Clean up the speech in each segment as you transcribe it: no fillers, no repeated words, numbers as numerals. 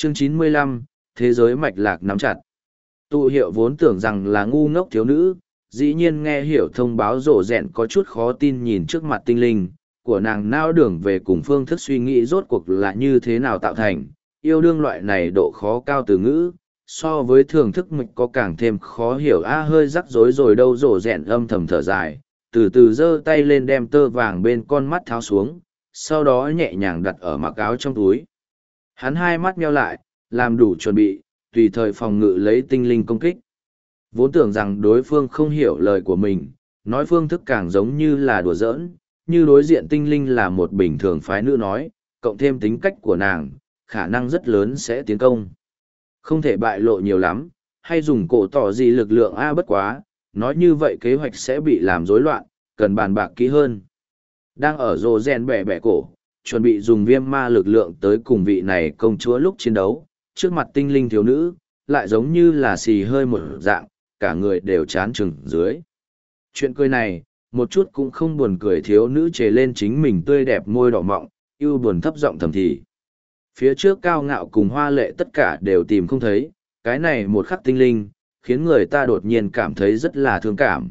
Chương 95, Thế giới mạch lạc nắm chặt. Tụ hiệu vốn tưởng rằng là ngu ngốc thiếu nữ, dĩ nhiên nghe hiểu thông báo rổ rẹn có chút khó tin nhìn trước mặt tinh linh, của nàng nao đường về cùng phương thức suy nghĩ rốt cuộc là như thế nào tạo thành, yêu đương loại này độ khó cao từ ngữ, so với thưởng thức mịch có càng thêm khó hiểu hơi rắc rối rồi đâu rổ rẹn âm thầm thở dài, từ từ giơ tay lên đem tơ vàng bên con mắt tháo xuống, sau đó nhẹ nhàng đặt ở mặc áo trong túi. Hắn hai mắt nheo lại, làm đủ chuẩn bị, tùy thời phòng ngự lấy tinh linh công kích. Vốn tưởng rằng đối phương không hiểu lời của mình, nói phương thức càng giống như là đùa giỡn, như đối diện tinh linh là một bình thường phái nữ nói, cộng thêm tính cách của nàng, khả năng rất lớn sẽ tiến công. Không thể bại lộ nhiều lắm, hay dùng cổ tỏ gì lực lượng bất quá, nói như vậy kế hoạch sẽ bị làm rối loạn, cần bàn bạc kỹ hơn. Đang ở rồ rèn bẻ bẻ cổ, chuẩn bị dùng viêm ma lực lượng tới cùng vị này công chúa lúc chiến đấu, trước mặt tinh linh thiếu nữ, lại giống như là xì hơi một dạng, cả người đều chán chừng dưới. Chuyện cười này, một chút cũng không buồn cười thiếu nữ chế lên chính mình tươi đẹp môi đỏ mọng, yêu buồn thấp giọng thầm thì. Phía trước cao ngạo cùng hoa lệ tất cả đều tìm không thấy, cái này một khắc tinh linh, khiến người ta đột nhiên cảm thấy rất là thương cảm.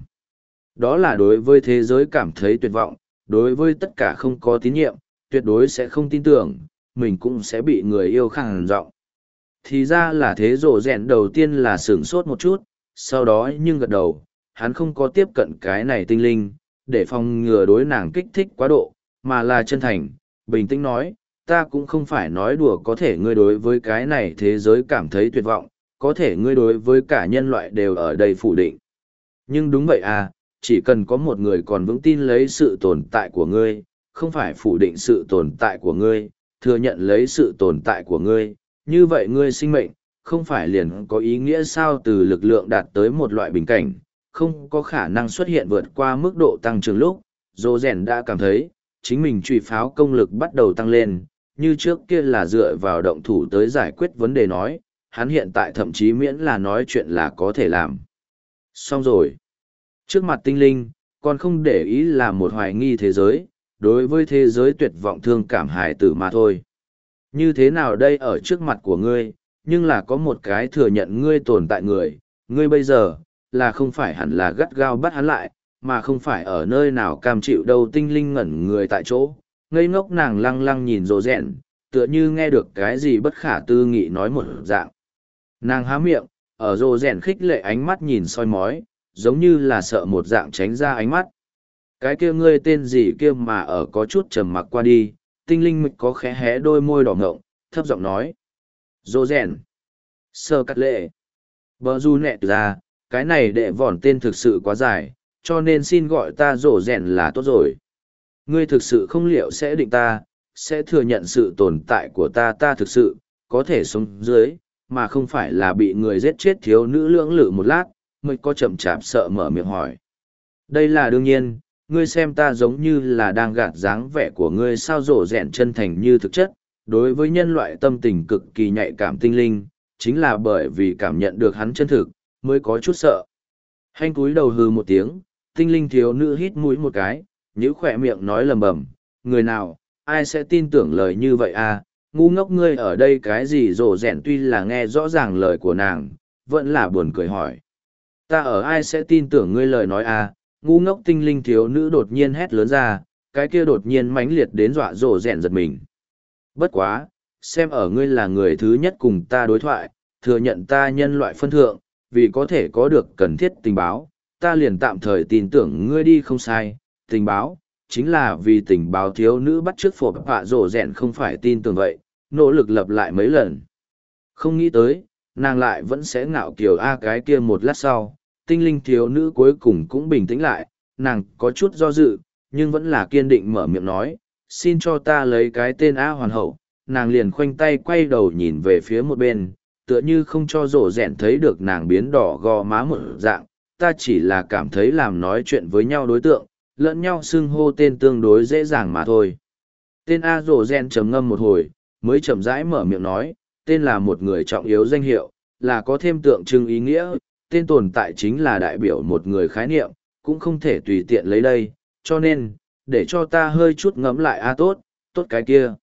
Đó là đối với thế giới cảm thấy tuyệt vọng, đối với tất cả không có tín nhiệm, tuyệt đối sẽ không tin tưởng, mình cũng sẽ bị người yêu khàn giọng. Thì ra là thế rộ rèn đầu tiên là sửng sốt một chút, sau đó nhưng gật đầu, hắn không có tiếp cận cái này tinh linh, để phòng ngừa đối nàng kích thích quá độ, mà là chân thành, bình tĩnh nói, ta cũng không phải nói đùa có thể ngươi đối với cái này thế giới cảm thấy tuyệt vọng, có thể ngươi đối với cả nhân loại đều ở đây phủ định. Nhưng đúng vậy chỉ cần có một người còn vững tin lấy sự tồn tại của ngươi, không phải phủ định sự tồn tại của ngươi, thừa nhận lấy sự tồn tại của ngươi, như vậy ngươi sinh mệnh, không phải liền có ý nghĩa sao từ lực lượng đạt tới một loại bình cảnh, không có khả năng xuất hiện vượt qua mức độ tăng trưởng lúc, Dô Rèn đã cảm thấy, chính mình truy pháo công lực bắt đầu tăng lên, như trước kia là dựa vào động thủ tới giải quyết vấn đề nói, hắn hiện tại thậm chí miễn là nói chuyện là có thể làm. Xong rồi. Trước mặt tinh linh, còn không để ý là một hoài nghi thế giới, đối với thế giới tuyệt vọng thương cảm hài tử mà thôi. Như thế nào đây ở trước mặt của ngươi, nhưng là có một cái thừa nhận ngươi tồn tại người, ngươi bây giờ, là không phải hẳn là gắt gao bắt hắn lại, mà không phải ở nơi nào cam chịu đâu tinh linh ngẩn người tại chỗ, ngây ngốc nàng lăng lăng nhìn rồ rẹn, tựa như nghe được cái gì bất khả tư nghị nói một dạng. Nàng há miệng, ở rồ rẹn khích lệ ánh mắt nhìn soi mói, giống như là sợ một dạng tránh ra ánh mắt. Cái kia ngươi tên gì kia mà ở có chút trầm mặc qua đi, tinh linh mịch có khẽ hé đôi môi đỏ ngộng, thấp giọng nói. Rồ rẹn. Sơ cắt lệ. Bờ du nẹ ra, cái này đệ vòn tên thực sự quá dài, cho nên xin gọi ta rồ rẹn là tốt rồi. Ngươi thực sự không liệu sẽ định ta, sẽ thừa nhận sự tồn tại của ta thực sự, có thể sống dưới, mà không phải là bị người giết chết thiếu nữ lưỡng lự một lát, mới có chậm chạp sợ mở miệng hỏi. Đây là đương nhiên, ngươi xem ta giống như là đang gạt dáng vẻ của ngươi sao rổ rẹn chân thành như thực chất, đối với nhân loại tâm tình cực kỳ nhạy cảm tinh linh, chính là bởi vì cảm nhận được hắn chân thực, mới có chút sợ. Hanh cúi đầu hừ một tiếng, tinh linh thiếu nữ hít mũi một cái, nhíu khỏe miệng nói lầm bầm, người nào, ai sẽ tin tưởng lời như vậy ngu ngốc ngươi ở đây cái gì rổ rẹn tuy là nghe rõ ràng lời của nàng, vẫn là buồn cười hỏi. Ta ở ai sẽ tin tưởng ngươi lời nói ngu ngốc tinh linh thiếu nữ đột nhiên hét lớn ra, cái kia đột nhiên mãnh liệt đến dọa rổ rẹn giật mình. Bất quá, xem ở ngươi là người thứ nhất cùng ta đối thoại, thừa nhận ta nhân loại phân thượng, vì có thể có được cần thiết tình báo, ta liền tạm thời tin tưởng ngươi đi không sai, tình báo, chính là vì tình báo thiếu nữ bắt trước phổ bạ rổ rẹn không phải tin tưởng vậy, nỗ lực lập lại mấy lần. Không nghĩ tới, nàng lại vẫn sẽ ngạo kiều cái kia một lát sau, tinh linh thiếu nữ cuối cùng cũng bình tĩnh lại, nàng có chút do dự, nhưng vẫn là kiên định mở miệng nói, xin cho ta lấy cái tên hoàn hậu, nàng liền khoanh tay quay đầu nhìn về phía một bên, tựa như không cho rổ rẹn thấy được nàng biến đỏ gò má một dạng, ta chỉ là cảm thấy làm nói chuyện với nhau đối tượng, lẫn nhau xưng hô tên tương đối dễ dàng mà thôi. Tên rổ rẹn trầm ngâm một hồi, mới chậm rãi mở miệng nói, tên là một người trọng yếu danh hiệu, là có thêm tượng trưng ý nghĩa, tên tồn tại chính là đại biểu một người khái niệm, cũng không thể tùy tiện lấy đây, cho nên, để cho ta hơi chút ngẫm lại tốt cái kia.